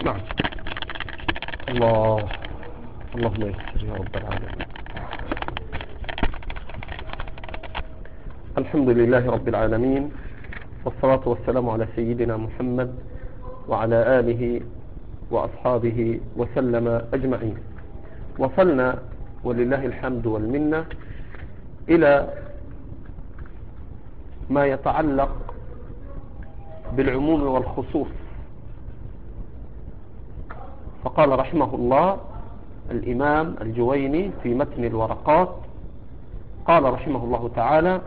نعم. اللهم يسر يا رب العالمين. الحمد لله رب العالمين، والصلاة والسلام على سيدنا محمد وعلى آله وأصحابه وسلم أجمعين. وصلنا ولله الحمد والمنة إلى ما يتعلق بالعموم والخصوص. فقال رحمه الله الإمام الجويني في متن الورقات، قال رحمه الله تعالى: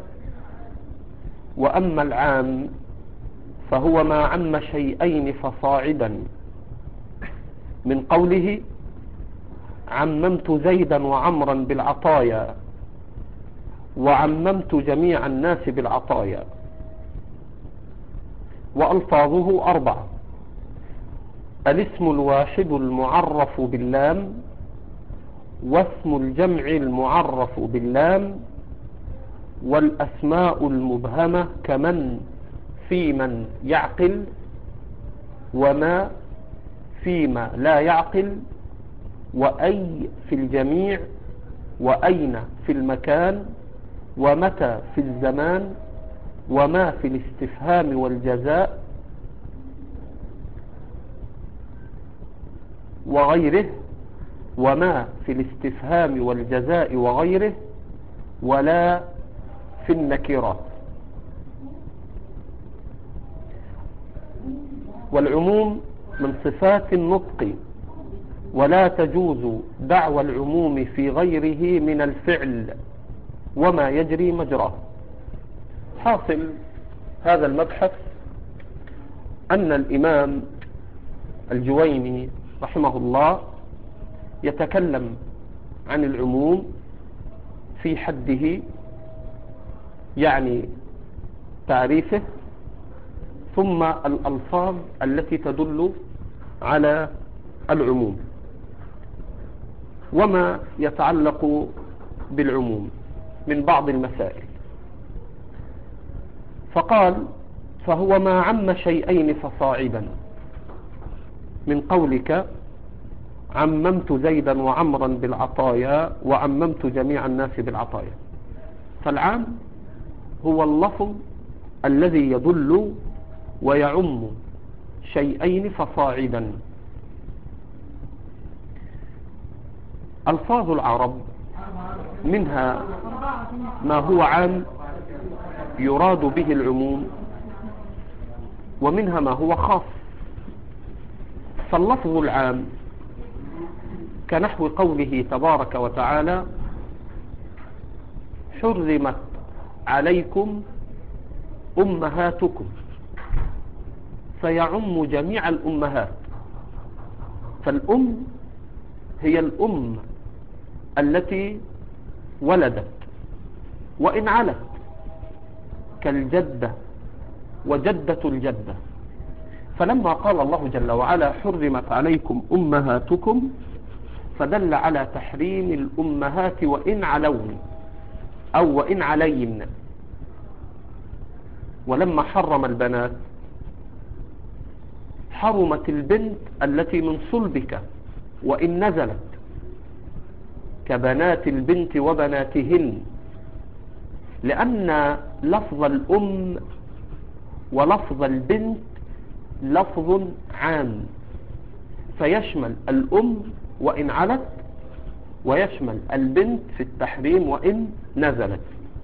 وأما العام فهو ما عم شيئين فصاعدا، من قوله عممت زيدا وعمرا بالعطايا، وعممت جميع الناس بالعطايا. وألفاظه 4: الاسم الواحد المعرف باللام، واسم الجمع المعرف باللام، والأسماء المبهمة كمن في من يعقل، وما فيما لا يعقل، وأي في الجميع، وأين في المكان، ومتى في الزمان، وما في الاستفهام والجزاء وغيره، وما في الاستفهام والجزاء وغيره، ولا في النكرات. والعموم من صفات النطق، ولا تجوز دعوى العموم في غيره من الفعل وما يجري مجراه. حاصل هذا المبحث أن الإمام الجويني رحمه الله يتكلم عن العموم في حده، يعني تعريفه، ثم الألفاظ التي تدل على العموم، وما يتعلق بالعموم من بعض المسائل. فقال: فهو ما عم شيئين فصاعدا، من قولك عممت زيدا وعمرا بالعطايا، وعممت جميع الناس بالعطايا. فالعام هو اللفظ الذي يدل ويعم شيئين فصاعدا. ألفاظ العرب منها ما هو عام يراد به العموم، ومنها ما هو خاص. فاللفظ العام كنحو قوله تبارك وتعالى: حرمت عليكم أمهاتكم، فيعم جميع الأمهات. فالأم هي الأم التي ولدت وإن علت، كالجدة وجدة الجدة. فلما قال الله جل وعلا حرمت عليكم أمهاتكم، فدل على تحريم الأمهات وإن علون أو وإن علين. ولما حرم البنات حرمت البنت التي من صلبك وإن نزلت، كبنات البنت وبناتهن، لأن لفظ الأم ولفظ البنت لفظ عام، فيشمل الأم وإن علت، ويشمل البنت في التحريم وإن نزلت.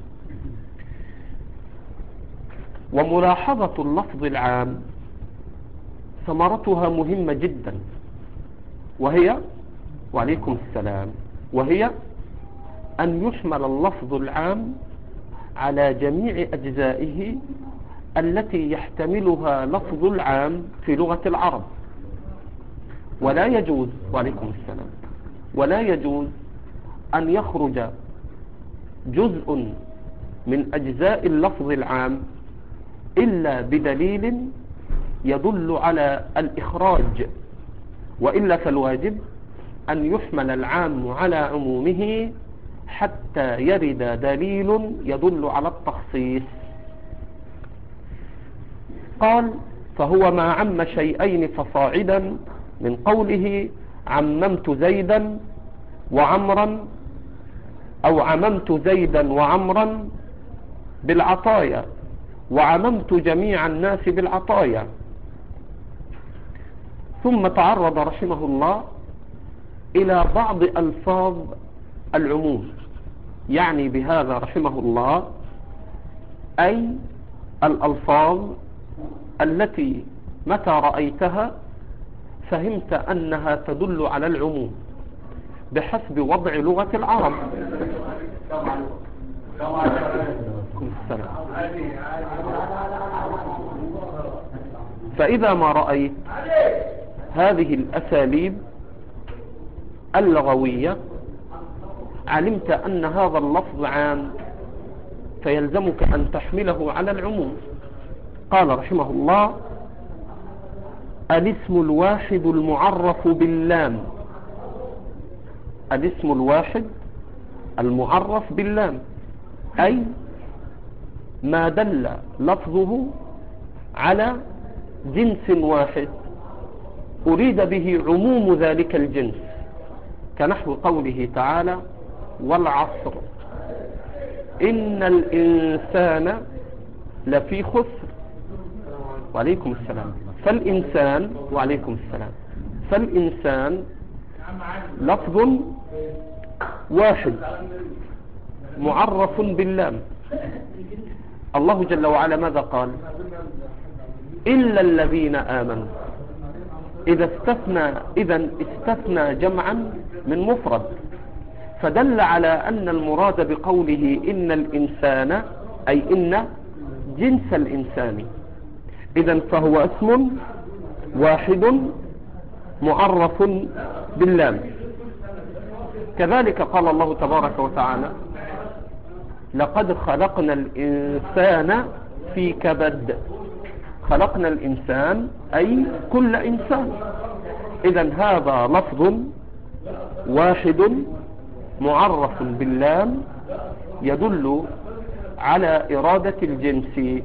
وملاحظة اللفظ العام ثمرتها مهمة جدا، وهي وعليكم السلام، وهي أن يشمل اللفظ العام على جميع أجزائه التي يحتملها لفظ العام في لغة العرب. ولا يجوز وعليكم السلام ولا يجوز أن يخرج جزء من أجزاء اللفظ العام إلا بدليل يدل على الإخراج، وإلا فالواجب أن يحمل العام على عمومه حتى يرد دليل يدل على التخصيص. قال: فهو ما عم شيئين فصاعدا، من قوله عممت زيدا وعمرا، أو عممت زيدا وعمرا بالعطايا، وعممت جميع الناس بالعطايا. ثم تعرض رحمه الله إلى بعض ألفاظ العموم، يعني بهذا رحمه الله أي الألفاظ التي متى رأيتها فهمت أنها تدل على العموم بحسب وضع لغة العرب. فإذا ما رأيت هذه الأساليب اللغوية علمت أن هذا اللفظ عام، فيلزمك أن تحمله على العموم. قال رحمه الله: الاسم الواحد المعرف باللام. الاسم الواحد المعرف باللام أي ما دل لفظه على جنس واحد أريد به عموم ذلك الجنس، كنحو قوله تعالى: والعصر إن الإنسان لفي خسر. وعليكم السلام. فالإنسان، وعليكم السلام، فالإنسان لفظ واحد معرف باللام. الله جل وعلا ماذا قال؟ إلا الذين آمنوا. إذا استثنى جمعا من مفرد، فدل على أن المراد بقوله إن الإنسان أي إن جنس الإنسان. إذن فهو اسم واحد معرف باللام. كذلك قال الله تبارك وتعالى: لقد خلقنا الإنسان في كبد. خلقنا الإنسان أي كل إنسان. إذن هذا لفظ واحد معرف باللام يدل على إرادة الجنس.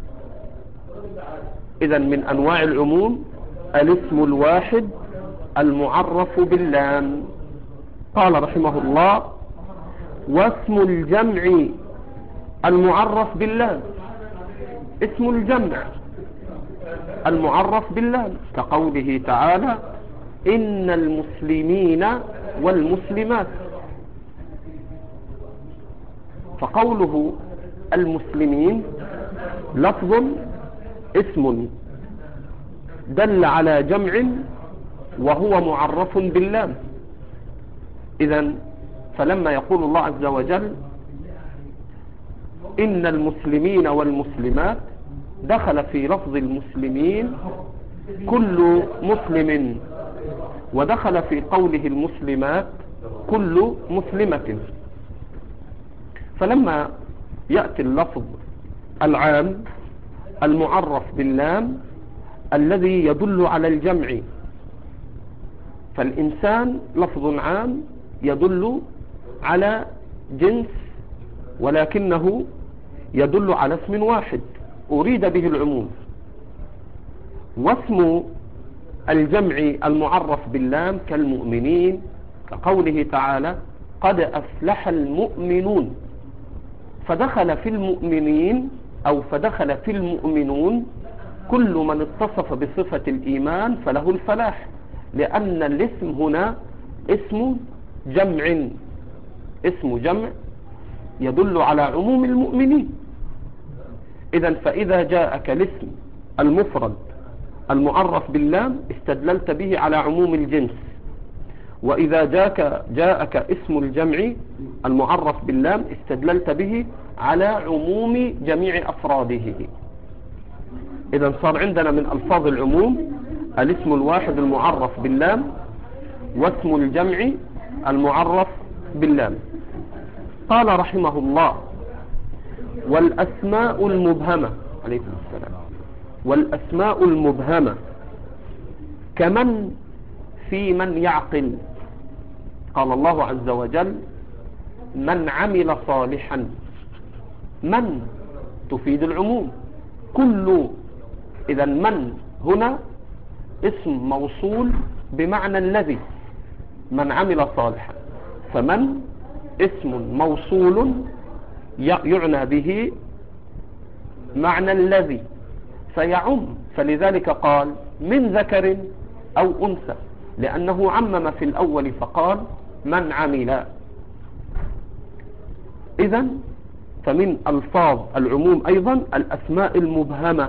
إذن من أنواع العموم الاسم الواحد المعرف باللام. قال رحمه الله: واسم الجمع المعرف باللام. اسم الجمع المعرف باللام كقوله تعالى: إن المسلمين والمسلمات. فقوله المسلمين لفظ اسم دل على جمع وهو معرف باللام. إذن فلما يقول الله عز وجل إن المسلمين والمسلمات دخل في لفظ المسلمين كل مسلم، ودخل في قوله المسلمات كل مسلمة. فلما يأتي اللفظ العام المعرف باللام الذي يدل على الجمع، فالإنسان لفظ عام يدل على جنس ولكنه يدل على اسم واحد أريد به العموم. واسم الجمع المعرف باللام كالمؤمنين كقوله تعالى: قد أفلح المؤمنون. فدخل في المؤمنين أو فدخل في المؤمنون كل من اتصف بصفة الإيمان فله الفلاح، لأن الاسم هنا اسم جمع، اسم جمع يدل على عموم المؤمنين. إذن فإذا جاءك الاسم المفرد المعرف باللام استدللت به على عموم الجنس، وإذا جاءك اسم الجمع المعرف باللام استدللت به على عموم جميع أفراده. إذن صار عندنا من ألفاظ العموم الاسم الواحد المعرف باللام، واسم الجمع المعرف باللام. قال رحمه الله: والأسماء المبهمة. عليكم السلام. والأسماء المبهمة كمن في من يعقل. قال الله عز وجل: من عمل صالحا. من تفيد العموم كل. إذا من هنا اسم موصول بمعنى الذي، من عمل صالحا، فمن اسم موصول يعنى به معنى الذي فيعم، فلذلك قال من ذكر أو أنثى، لأنه عمم في الأول فقال من عمل. إذن فمن ألفاظ العموم أيضا الأسماء المبهمة.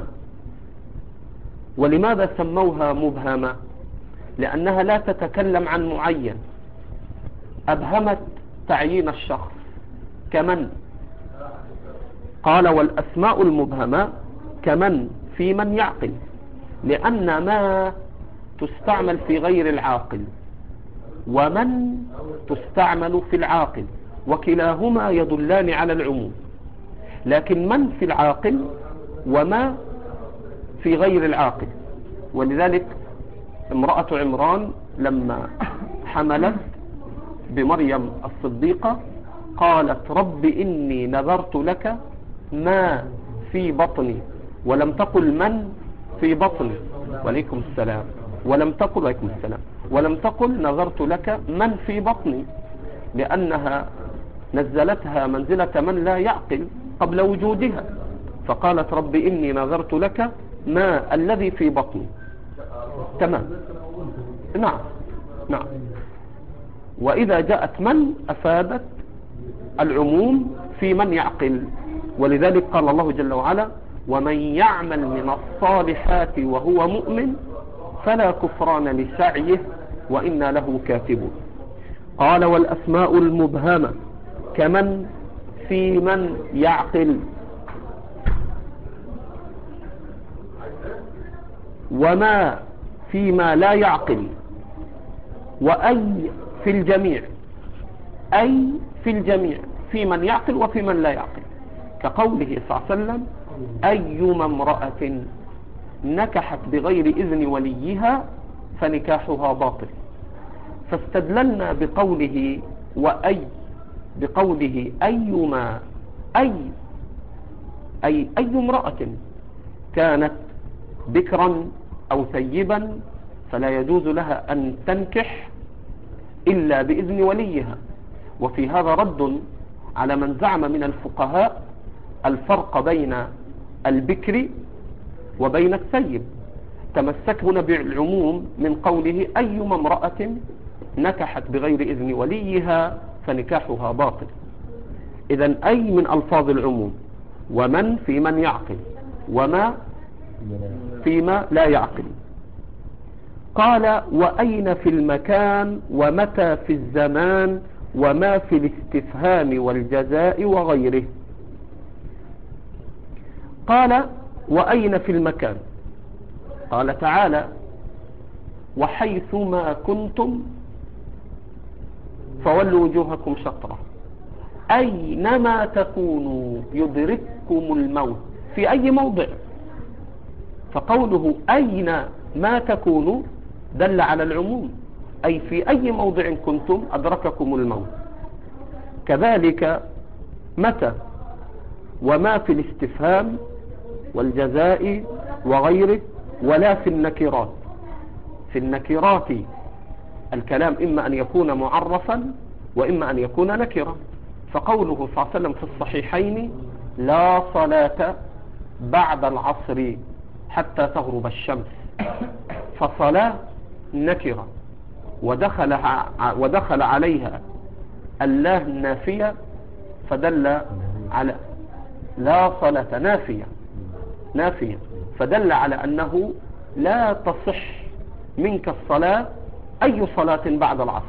ولماذا سموها مبهمة؟ لأنها لا تتكلم عن معين، أبهمت تعيين الشخص. كمن قال والأسماء المبهمة كمن في من يعقل، لأن ما تستعمل في غير العاقل، ومن تستعمل في العاقل، وكلاهما يدلان على العموم، لكن من في العاقل وما في غير العاقل. ولذلك امرأة عمران لما حملت بمريم الصديقة قالت رب إني نذرت لك ما في بطني، ولم تقل من في بطني، وعليكم السلام، ولم تقل وعليكم السلام، ولم تقل نذرت لك من في بطني، لأنها نزلتها منزلة من لا يعقل قبل وجودها، فقالت رب إني نذرت لك ما الذي في بطني. تمام. نعم نعم. وإذا جاءت من أفادت العموم في من يعقل، ولذلك قال الله جل وعلا ومن يعمل من الصالحات وهو مؤمن فلا كفران لسعيه وإنا له كاتبون. قال والأسماء المبهمة كمن في من يعقل، وما فيما لا يعقل، وأي في الجميع، أي في الجميع في من يعقل وفي من لا يعقل، كقوله صلى الله عليه وسلم أيما امرأة نكحت بغير إذن وليها فنكاحها باطل. فاستدللنا بقوله وأي، بقوله أيما، أي امرأة كانت بكرا أو ثيبا فلا يجوز لها أن تنكح إلا بإذن وليها. وفي هذا رد على من زعم من الفقهاء الفرق بين البكر وبين الثيب. تمسك هنا بالعموم من قوله أيما امرأة نكحت بغير إذن وليها فنكاحها باطل. إذن أي من ألفاظ العموم، ومن في من يعقل، وما فيما لا يعقل. قال وأين في المكان، ومتى في الزمان، وما في الاستفهام والجزاء وغيره. قال وأين في المكان، قال تعالى وحيثما كنتم فولوا وجوهكم شطرة، أينما تكونوا يدرككم الموت، في أي موضع. فقوله أين ما تكونوا دل على العموم، أي في أي موضع كنتم أدرككم الموت. كذلك متى، وما في الاستفهام والجزاء وغيره، ولا في النكرات. في النكرات الكلام إما أن يكون معرفا وإما أن يكون نكرا. فقوله صلى الله عليه وسلم في الصحيحين لا صلاة بعد العصر حتى تغرب الشمس، فصلاة نكرة ودخل عليها الله النافية فدل على لا صلاة نافية فدل على أنه لا تصح منك الصلاة أي صلاة بعد العصر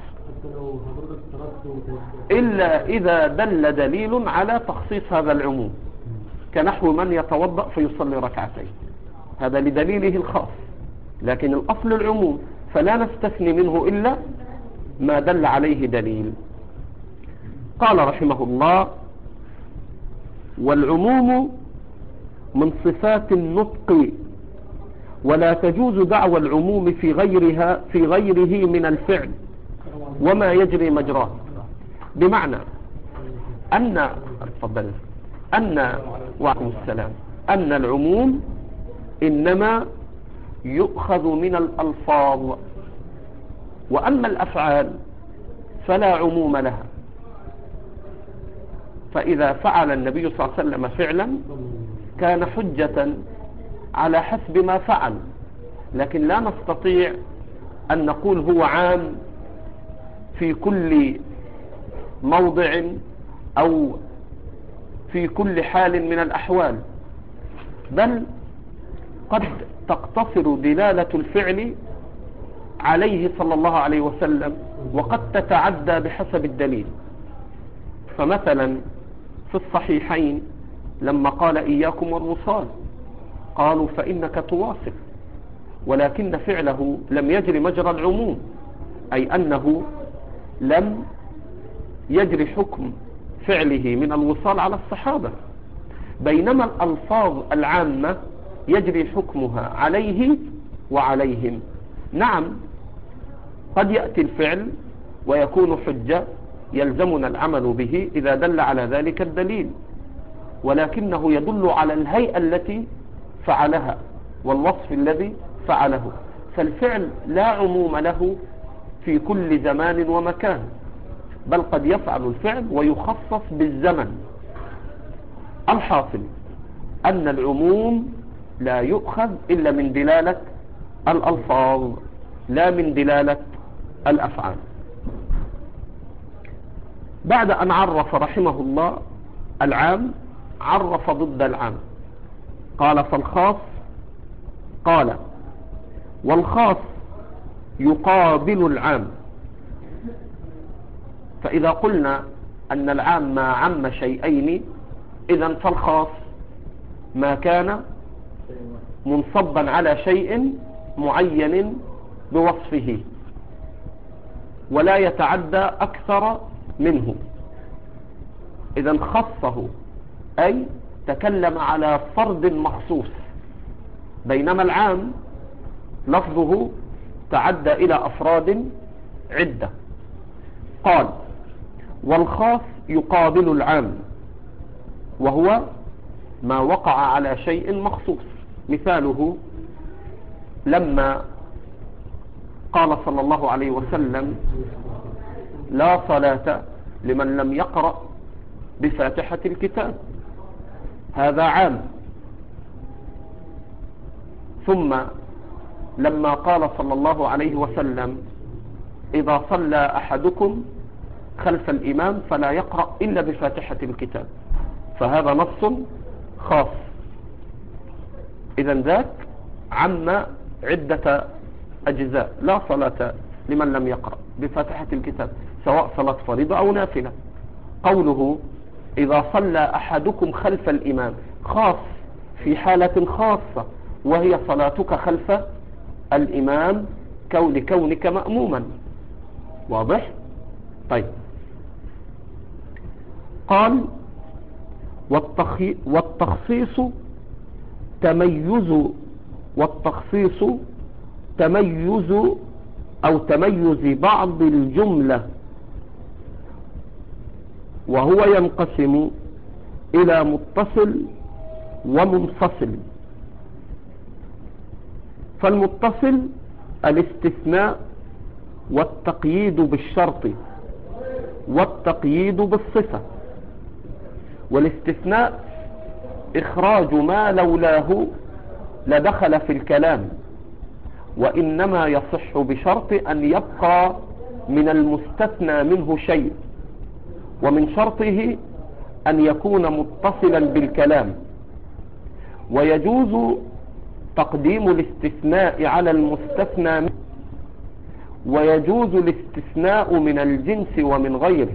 إلا إذا دل دليل على تخصيص هذا العموم، كنحو من يتوضأ فيصلي ركعتين، هذا لدليله الخاص، لكن الأصل العموم فلا نستثني منه إلا ما دل عليه دليل. قال رحمه الله والعموم من صفات النطق، ولا تجوز دعوى العموم في غيره من الفعل وما يجري مجراه. بمعنى أن وعليكم السلام، أن العموم إنما يؤخذ من الألفاظ وأما الأفعال فلا عموم لها، فإذا فعل النبي صلى الله عليه وسلم فعلا كان حجة على حسب ما فعل، لكن لا نستطيع أن نقول هو عام في كل موضع أو في كل حال من الأحوال، بل قد تقتصر دلالة الفعل عليه صلى الله عليه وسلم، وقد تتعدى بحسب الدليل. فمثلا في الصحيحين لما قال إياكم والوصال قالوا فإنك تواصل، ولكن فعله لم يجري مجرى العموم، أي أنه لم يجري حكم فعله من الوصال على الصحابة، بينما الألفاظ العامة يجري حكمها عليه وعليهم. نعم قد يأتي الفعل ويكون حجة يلزمنا العمل به إذا دل على ذلك الدليل، ولكنه يدل على الهيئة التي فعلها والوصف الذي فعله، فالفعل لا عموم له في كل زمان ومكان، بل قد يفعل الفعل ويخصص بالزمن. الحاصل أن العموم لا يؤخذ إلا من دلالة الألفاظ لا من دلالة الأفعال. بعد أن عرف رحمه الله العام عرف ضد العام، قال فالخاص، قال والخاص يقابل العام. فإذا قلنا أن العام ما عم شيئين، إذن فالخاص ما كان منصبا على شيء معين بوصفه ولا يتعدى أكثر منه، إذن خصه أي تكلم على فرد مخصوص، بينما العام لفظه تعدى إلى أفراد عدة. قال والخاص يقابل العام، وهو ما وقع على شيء مخصوص. مثاله لما قال صلى الله عليه وسلم لا صلاة لمن لم يقرأ بفاتحة الكتاب، هذا عام. ثم لما قال صلى الله عليه وسلم إذا صلى أحدكم خلف الإمام فلا يقرأ إلا بفاتحة الكتاب، فهذا نص خاص. إذن ذاك عم عدة أجزاء، لا صلاة لمن لم يقرأ بفاتحة الكتاب سواء صلاة فريضة أو نافلة. قوله إذا صلى أحدكم خلف الإمام خاص في حالة خاصة، وهي صلاتك خلف الإمام لكونك مأموما. واضح؟ طيب. قال والتخصيص تميز أو تميز بعض الجملة، وهو ينقسم إلى متصل ومنفصل. فالمتصل الاستثناء والتقييد بالشرط والتقييد بالصفة، والاستثناء إخراج ما لولاه لدخل في الكلام، وإنما يصح بشرط أن يبقى من المستثنى منه شيء، ومن شرطه أن يكون متصلا بالكلام. ويجوز تقديم الاستثناء على المستثنى منه، ويجوز الاستثناء من الجنس ومن غيره.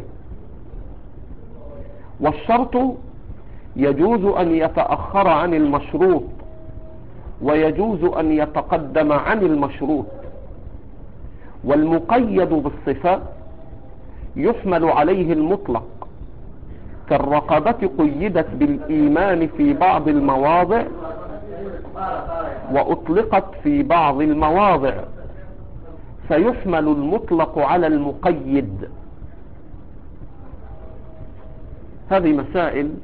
والشرط يجوز أن يتأخر عن المشروط، ويجوز أن يتقدم عن المشروط. والمقيد بالصفة يحمل عليه المطلق، كالرقبة قيدت بالإيمان في بعض المواضع وأطلقت في بعض المواضع، فيحمل المطلق على المقيد. هذه مسائل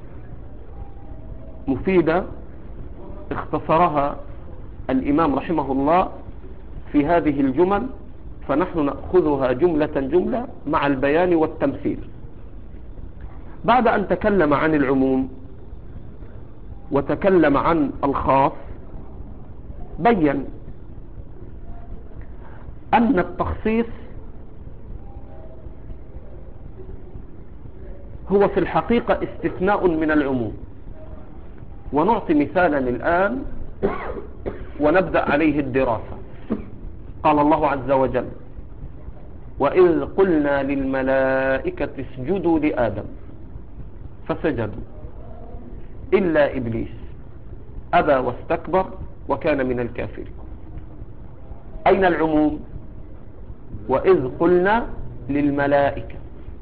مفيدة اختصرها الإمام رحمه الله في هذه الجمل فنحن نأخذها جملة جملة مع البيان والتمثيل. بعد أن تكلم عن العموم وتكلم عن الخاص، بين أن التخصيص هو في الحقيقة استثناء من العموم. ونعطي مثالا الآن ونبدأ عليه الدراسة. قال الله عز وجل: وإذ قلنا للملائكة اسجدوا لآدم فسجدوا إلا إبليس أبى واستكبر وكان من الكافرين. أين العموم؟ وإذ قلنا للملائكة،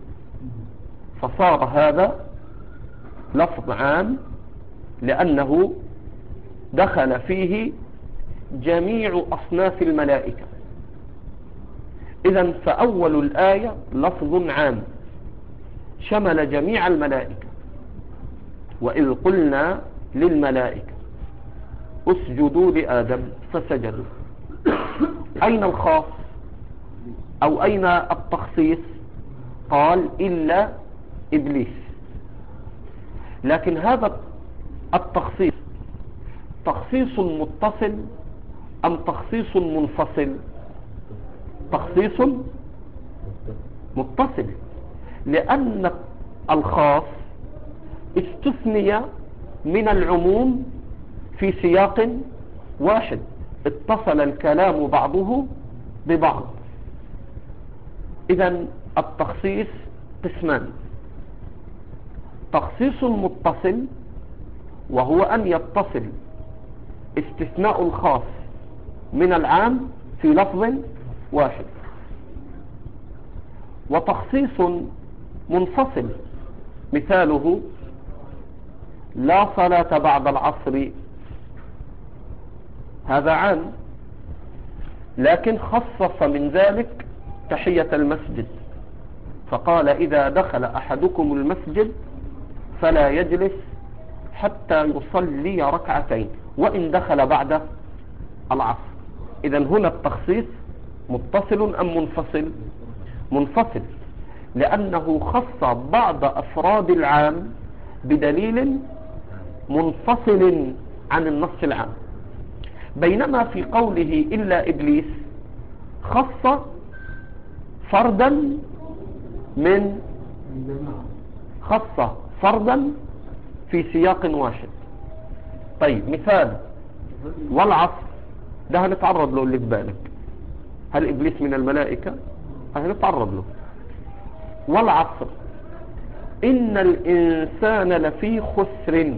فصار هذا لفظ عام لأنه دخل فيه جميع أصناف الملائكة. إذن فأول الآية لفظ عام شمل جميع الملائكة. وإذ قلنا للملائكة اسجدوا لآدم فسجدوا. أين الخاص أو أين التخصيص؟ قال إلا إبليس. لكن هذا التخصيص تخصيص متصل أم تخصيص منفصل؟ تخصيص متصل، لأن الخاص استثني من العموم في سياق واحد، اتصل الكلام بعضه ببعض. إذن التخصيص قسمان: تخصيص متصل وهو أن يتصل استثناء الخاص من العام في لفظ واحد، وتخصيص منفصل مثاله لا صلاة بعد العصر. هذا عام، لكن خصص من ذلك تحية المسجد، فقال إذا دخل أحدكم المسجد فلا يجلس حتى يصلي ركعتين وإن دخل بعد العصر. إذن هنا التخصيص متصل أم منفصل؟ منفصل، لأنه خص بعض أفراد العام بدليل منفصل عن النص العام. بينما في قوله إلا إبليس خص فردا في سياق واحد. طيب مثال والعصر، ده هنتعرض له اللي في بالك. هل إبليس من الملائكة؟ هنتعرض له. والعصر إن الإنسان لفي خسر،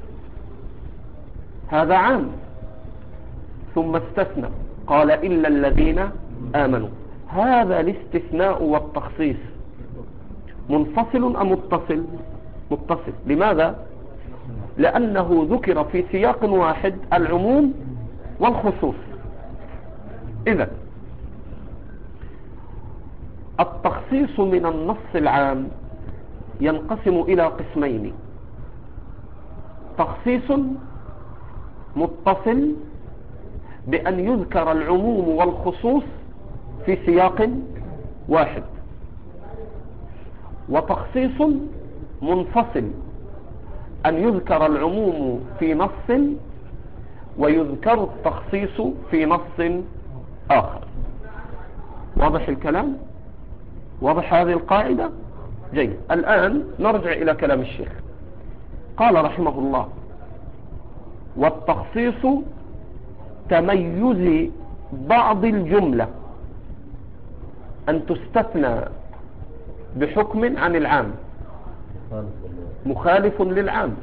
هذا عام، ثم استثنى قال إلا الذين آمنوا. هذا الاستثناء والتخصيص منفصل أم متصل؟ متصل. لماذا؟ لأنه ذكر في سياق واحد العموم والخصوص. إذن التخصيص من النص العام ينقسم إلى قسمين: تخصيص متصل بأن يذكر العموم والخصوص في سياق واحد، وتخصيص منفصل أن يذكر العموم في نص ويذكر التخصيص في نص آخر. واضح الكلام؟ واضح هذه القاعدة؟ جيد. الآن نرجع إلى كلام الشيخ. قال رحمه الله: والتخصيص تميز بعض الجملة أن تستثنى بحكم عن العام مخالف للعام،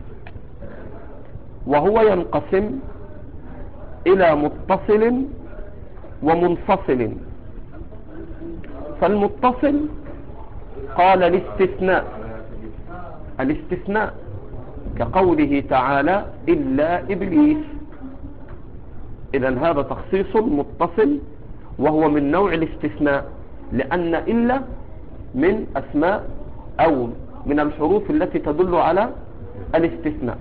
وهو ينقسم إلى متصل ومنفصل. فالمتصل قال الاستثناء كقوله تعالى إلا إبليس. إذن هذا تخصيص متصل وهو من نوع الاستثناء، لأن إلا من أسماء أو من الحروف التي تدل على الاستثناء.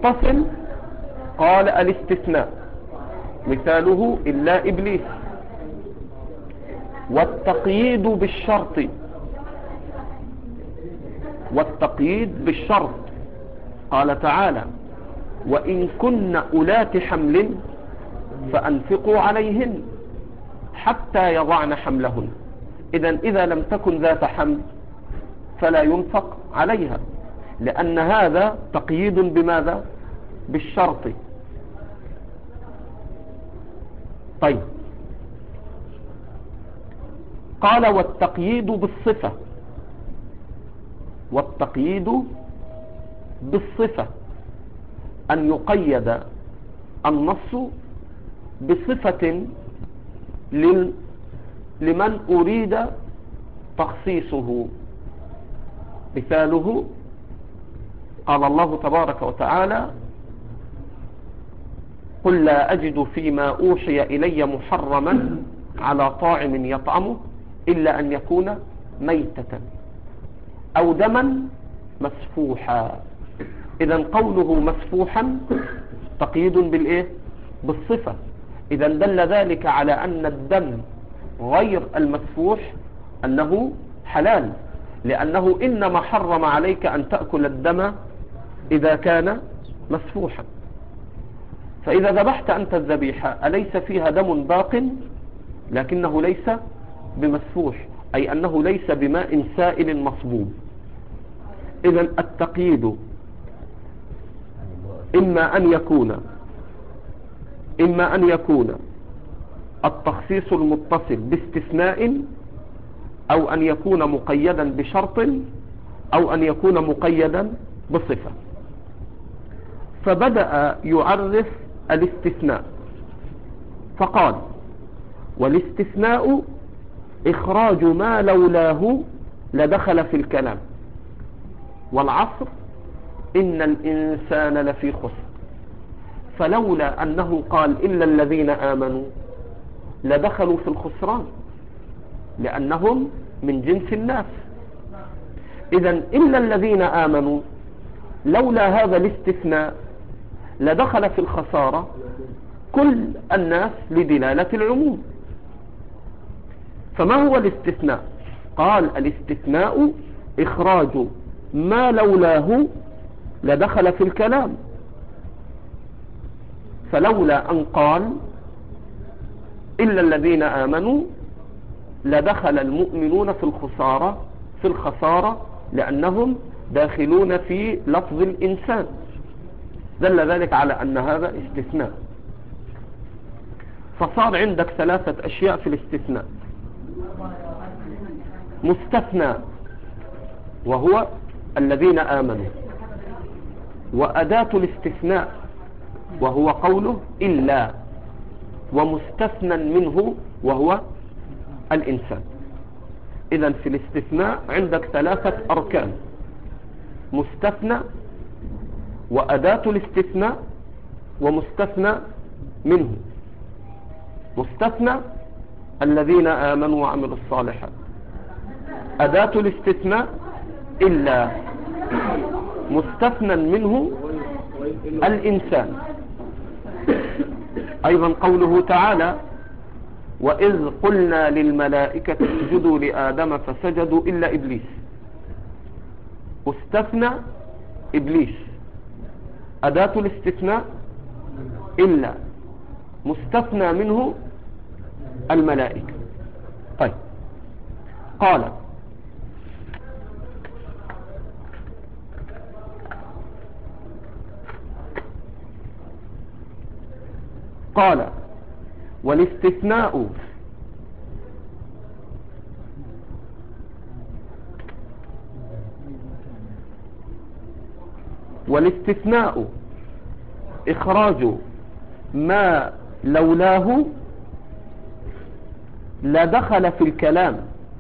فالمتصل قال الاستثناء مثاله إلا إبليس. والتقييد بالشرط، والتقييد بالشرط. قال تعالى: وإن كن أولات حمل فأنفقوا عليهن حتى يضعن حملهن. إذا لم تكن ذات حمل فلا ينفق عليها، لأن هذا تقييد بماذا؟ بالشرط. طيب، قال: والتقييد بالصفة، والتقييد بالصفة أن يقيد النص بصفة لمن أريد تخصيصه. مثاله قال الله تبارك وتعالى: قل لا أجد فيما أوحي إلي محرما على طاعم يطعمه إلا أن يكون ميتة أو دما مسفوحا. إذن قوله مسفوحا تقييد بالإيه؟ بالصفة. إذن دل ذلك على أن الدم غير المسفوح أنه حلال، لأنه إنما حرم عليك أن تأكل الدم إذا كان مسفوحا. فإذا ذبحت أنت الذبيحة أليس فيها دم باق لكنه ليس بمسفوح، أي أنه ليس بماء سائل مصبوب. إذن التقييد إما أن يكون التخصيص المتصل باستثناء، أو أن يكون مقيدا بشرط، أو أن يكون مقيدا بصفة. فبدأ يعرف الاستثناء فقال: والاستثناء إخراج ما لولاه لدخل في الكلام، والعصر إن الإنسان لفي خسر. فلولا أنه قال إلا الذين آمنوا لدخلوا في الخسران، لأنهم من جنس الناس. إذن إلا الذين آمنوا لولا هذا الاستثناء لدخل في الخسارة كل الناس لدلالة العموم. فما هو الاستثناء؟ قال: الاستثناء إخراج ما لولاه لدخل في الكلام. فلولا أن قال إلا الذين آمنوا لدخل المؤمنون في الخسارة لأنهم داخلون في لفظ الإنسان. دل ذلك على أن هذا استثناء. فصار عندك ثلاثة أشياء في الاستثناء: مستثنى وهو الذين آمنوا، وأداة الاستثناء وهو قوله إلا، ومستثنى منه وهو الإنسان. إذن في الاستثناء عندك ثلاثة أركان: مستثنى، وأداة الاستثناء، ومستثنى منه. مستثنى الذين آمنوا وعملوا الصالحات، أداة الاستثناء إلا، مستثنى منه الإنسان. أيضا قوله تعالى: وإذ قلنا للملائكة اسجدوا لآدم فسجدوا إلا إبليس. استثنى إبليس، أداة الاستثناء إلا، مستثنى منه الملائكة. طيب، قال: والاستثناء إخراج ما لولاه لا دخل في الكلام،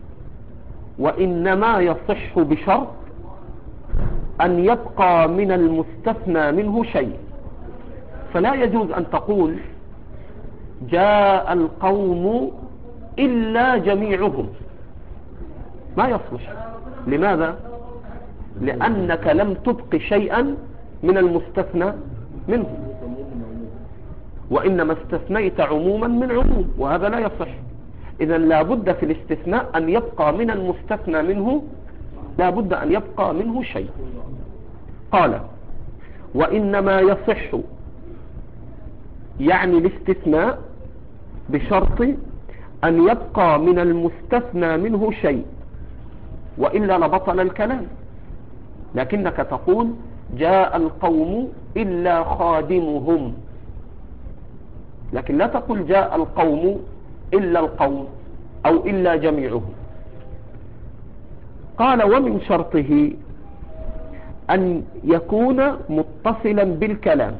وإنما يصح بشرط أن يبقى من المستثنى منه شيء. فلا يجوز أن تقول جاء القوم إلا جميعهم، ما يصلح. لماذا؟ لأنك لم تبق شيئا من المستثنى منه، وإنما استثنيت عموما من عموم، وهذا لا يصح. إذا لابد في الاستثناء أن يبقى من المستثنى منه، لابد أن يبقى منه شيء. قال وإنما يصح يعني الاستثناء بشرط أن يبقى من المستثنى منه شيء، وإلا لبطل الكلام. لكنك تقول جاء القوم إلا خادمهم، لكن لا تقول جاء القوم إلا القوم أو إلا جميعهم. قال ومن شرطه أن يكون متصلا بالكلام،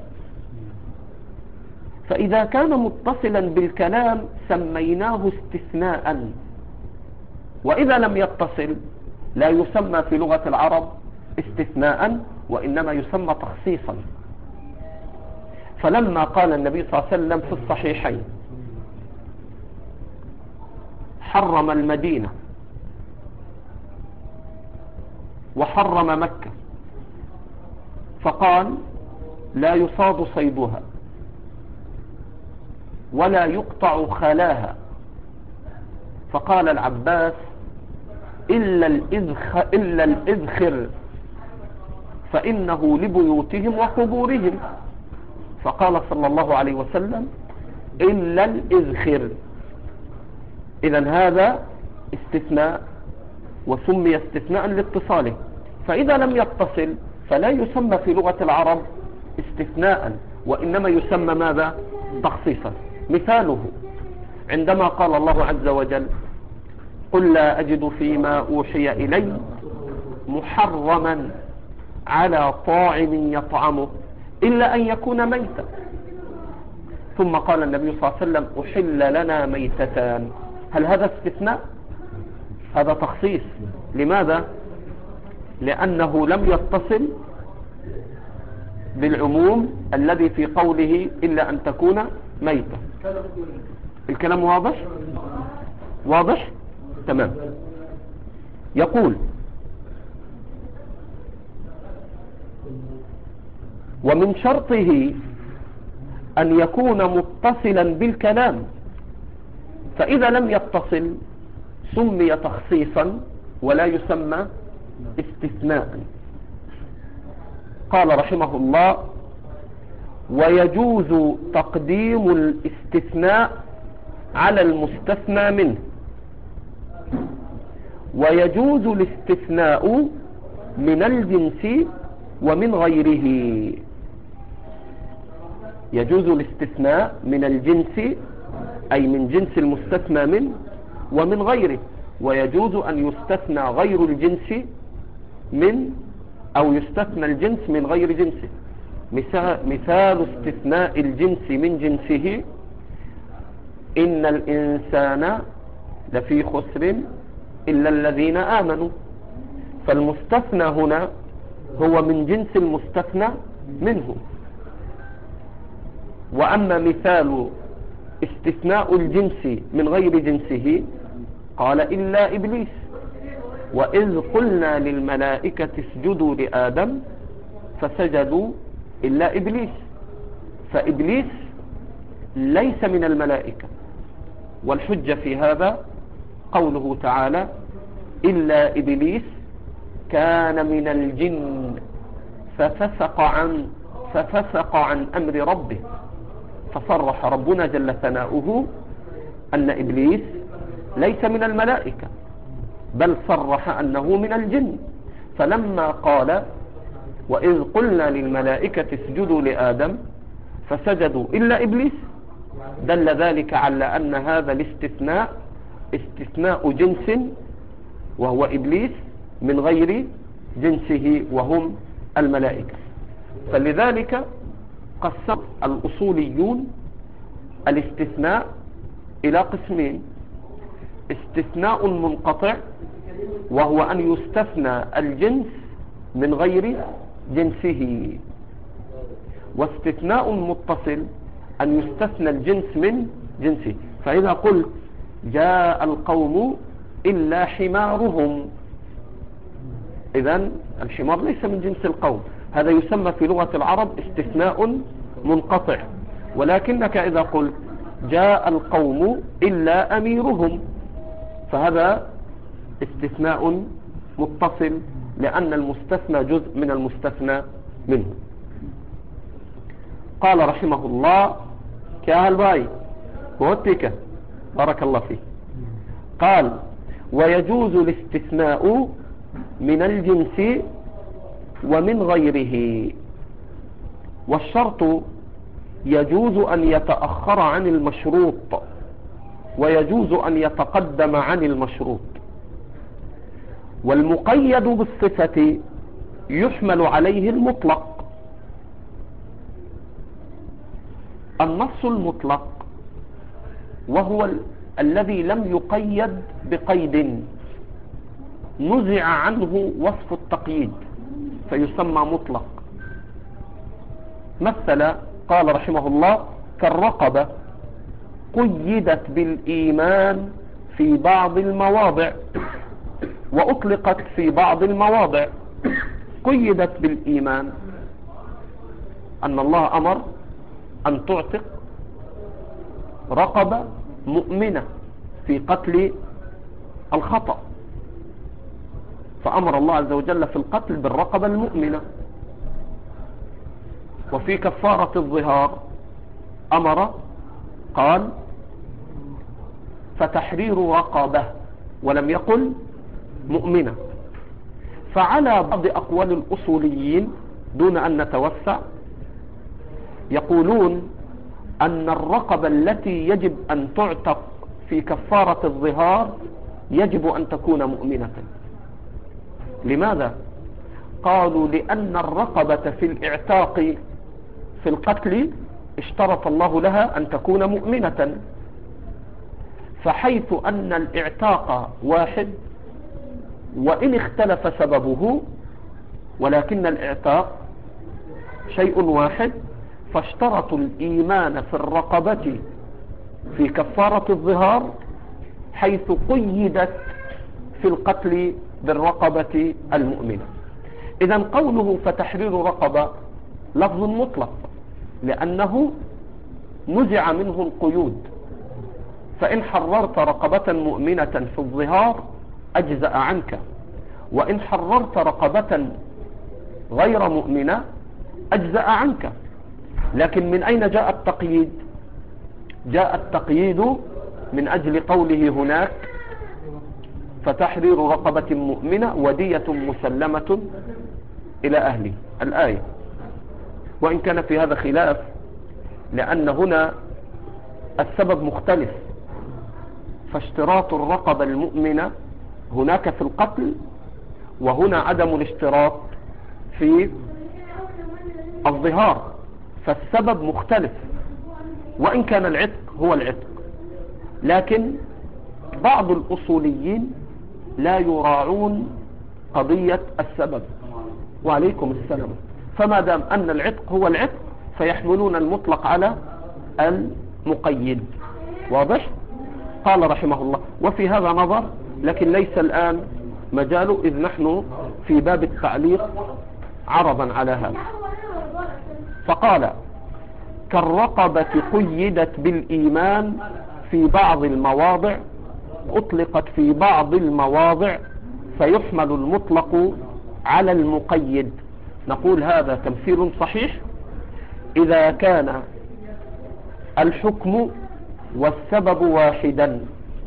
فإذا كان متصلا بالكلام سميناه استثناء، وإذا لم يتصل لا يسمى في لغة العرب استثناء، وإنما يسمى تخصيصا. فلما قال النبي صلى الله عليه وسلم في الصحيحين حرم المدينة وحرم مكة، فقال لا يصاد صيدها ولا يقطع خلاها، فقال العباس إلا الإذخر فإنه لبيوتهم وقبورهم، فقال صلى الله عليه وسلم إلا الإذخر. إذن هذا استثناء، وسمي استثناء لاتصاله. فإذا لم يتصل فلا يسمى في لغة العرب استثناء، وإنما يسمى ماذا؟ تخصيصا. مثاله عندما قال الله عز وجل قل لا أجد فيما أوحي إلي محرما على طاعم يطعمه إلا أن يكون ميتا، ثم قال النبي صلى الله عليه وسلم أحل لنا ميتتان. هل هذا استثناء؟ هذا تخصيص. لماذا؟ لأنه لم يتصل بالعموم الذي في قوله إلا أن تكون ميتا. الكلام واضح؟ واضح؟ تمام. يقول ومن شرطه أن يكون متصلا بالكلام، فإذا لم يتصل سمي تخصيصا ولا يسمى استثناء. قال رحمه الله ويجوز تقديم الاستثناء على المستثنى منه، ويجوز الاستثناء من الجنس ومن غيره. يجوز الاستثناء من الجنس أي من جنس المستثنى منه ومن غيره، ويجوز أن يستثنى غير الجنس من أو يستثنى الجنس من غير جنسه. مثال استثناء الجنس من جنسه إن الإنسان لفي خسر إلا الذين آمنوا، فالمستثنى هنا هو من جنس المستثنى منه. وأما مثال استثناء الجنس من غير جنسه قال إلا إبليس، وإذ قلنا للملائكة اسجدوا لآدم فسجدوا إلا إبليس، فإبليس ليس من الملائكة. والحجة في هذا قوله تعالى إلا إبليس كان من الجن ففسق عن أمر ربه، فصرح ربنا جل ثناؤه أن إبليس ليس من الملائكة، بل صرح أنه من الجن. فلما قال وإذ قلنا للملائكة اسجدوا لآدم فسجدوا إلا إبليس، دل ذلك على أن هذا الاستثناء استثناء جنس وهو إبليس من غير جنسه وهم الملائكة. فلذلك قسم الأصوليون الاستثناء إلى قسمين: استثناء منقطع وهو أن يستثنى الجنس من غير جنسه، واستثناء متصل أن يستثنى الجنس من جنسه. فإذا قلت جاء القوم إلا حمارهم، إذن الحمار ليس من جنس القوم، هذا يسمى في لغة العرب استثناء منقطع. ولكنك إذا قلت جاء القوم إلا أميرهم، فهذا استثناء متصل لأن المستثنى جزء من المستثنى منه. قال رحمه الله كاهل باي وهتك بارك الله فيه. قال ويجوز الاستثناء من الجنس ومن غيره، والشرط يجوز أن يتأخر عن المشروط ويجوز أن يتقدم عن المشروط. والمقيد بالصفة يحمل عليه المطلق. النص المطلق وهو الذي لم يقيد بقيد، نزع عنه وصف التقييد فيسمى مطلق. مثل قال رحمه الله كالرقبة قيدت بالإيمان في بعض المواضع وأطلقت في بعض المواضع. قيدت بالإيمان أن الله أمر أن تعتق رقبة مؤمنة في قتل الخطأ، فأمر الله عز وجل في القتل بالرقبة المؤمنة. وفي كفارة الظهار أمر قال فتحرير رقبة ولم يقل مؤمنة. فعلى بعض أقوال الأصوليين دون أن نتوسع يقولون أن الرقبة التي يجب أن تعتق في كفارة الظهار يجب أن تكون مؤمنة. لماذا؟ قالوا لأن الرقبة في الاعتاق في القتل اشترط الله لها أن تكون مؤمنة، فحيث أن الاعتاق واحد وإن اختلف سببه ولكن الاعتاق شيء واحد، فاشترطوا الإيمان في الرقبة في كفارة الظهار حيث قيدت في القتل بالرقبة المؤمنة. إذن قوله فتحرير رقبة لفظ مطلق لأنه نزع منه القيود، فإن حررت رقبة مؤمنة في الظهار أجزأ عنك، وإن حررت رقبة غير مؤمنة أجزأ عنك. لكن من أين جاء التقييد؟ جاء التقييد من أجل قوله هناك فتحرير رقبة مؤمنة ودية مسلمة إلى أهله الآية. وإن كان في هذا خلاف لأن هنا السبب مختلف، فاشتراط الرقبة المؤمنة هناك في القتل وهنا عدم الاشتراط في الظهار، فالسبب مختلف. وإن كان العتق هو العتق، لكن بعض الأصوليين لا يراعون قضية السبب. وعليكم السلام. فما دام أن العتق هو العتق فيحملون المطلق على المقيد. واضح؟ قال رحمه الله وفي هذا نظر، لكن ليس الآن مجاله إذ نحن في باب التعليق عرضا على هذا. فقال كالرقبة قيدت بالإيمان في بعض المواضع أطلقت في بعض المواضع فيحمل المطلق على المقيد. نقول هذا تمثيل صحيح إذا كان الحكم والسبب واحدا.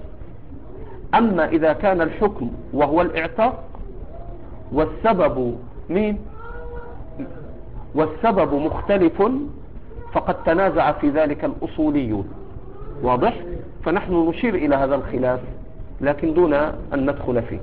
أما إذا كان الحكم وهو الاعتاق والسبب والسبب مختلف فقد تنازع في ذلك الأصوليون. واضح؟ فنحن نشير إلى هذا الخلاف لكن دون أن ندخل فيه.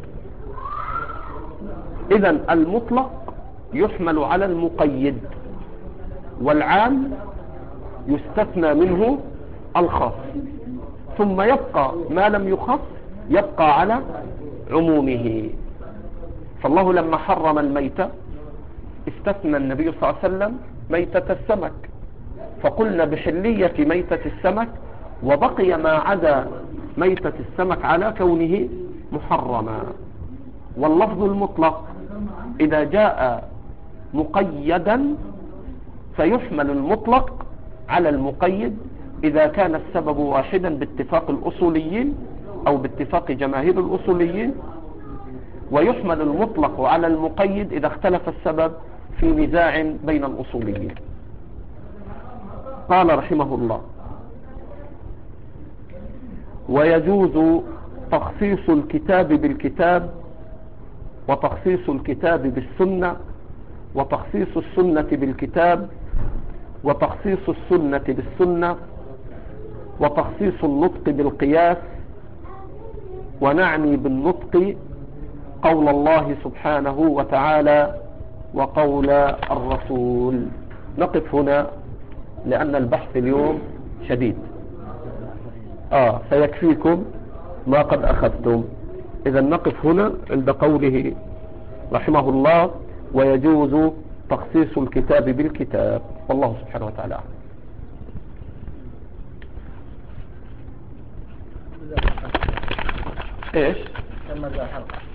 إذن المطلق يحمل على المقيد، والعام يستثنى منه الخاص، ثم يبقى ما لم يخص يبقى على عمومه. فالله لما حرم الميتة استثنى النبي صلى الله عليه وسلم ميتة السمك، فقلنا بحلية ميتة السمك وبقي ما عدا ميتة السمك على كونه محرما. واللفظ المطلق إذا جاء مقيدا فيحمل المطلق على المقيد إذا كان السبب واحدا باتفاق الأصوليين أو باتفاق جماهير الأصوليين، ويحمل المطلق على المقيد إذا اختلف السبب في نزاع بين الأصوليين. قال رحمه الله: ويجوز تخصيص الكتاب بالكتاب، وتخصيص الكتاب بالسنة، وتخصيص السنة بالكتاب، وتخصيص السنة بالسنة، وتخصيص النطق بالقياس. ونعني بالنطق قول الله سبحانه وتعالى وقول الرسول. نقف هنا لأن البحث اليوم شديد، سيكفيكم ما قد أخذتم. إذا نقف هنا عند قوله رحمه الله: ويجوز تخصيص الكتاب بالكتاب. والله سبحانه وتعالى أعلم. ايش؟ كم ماذا حلقة؟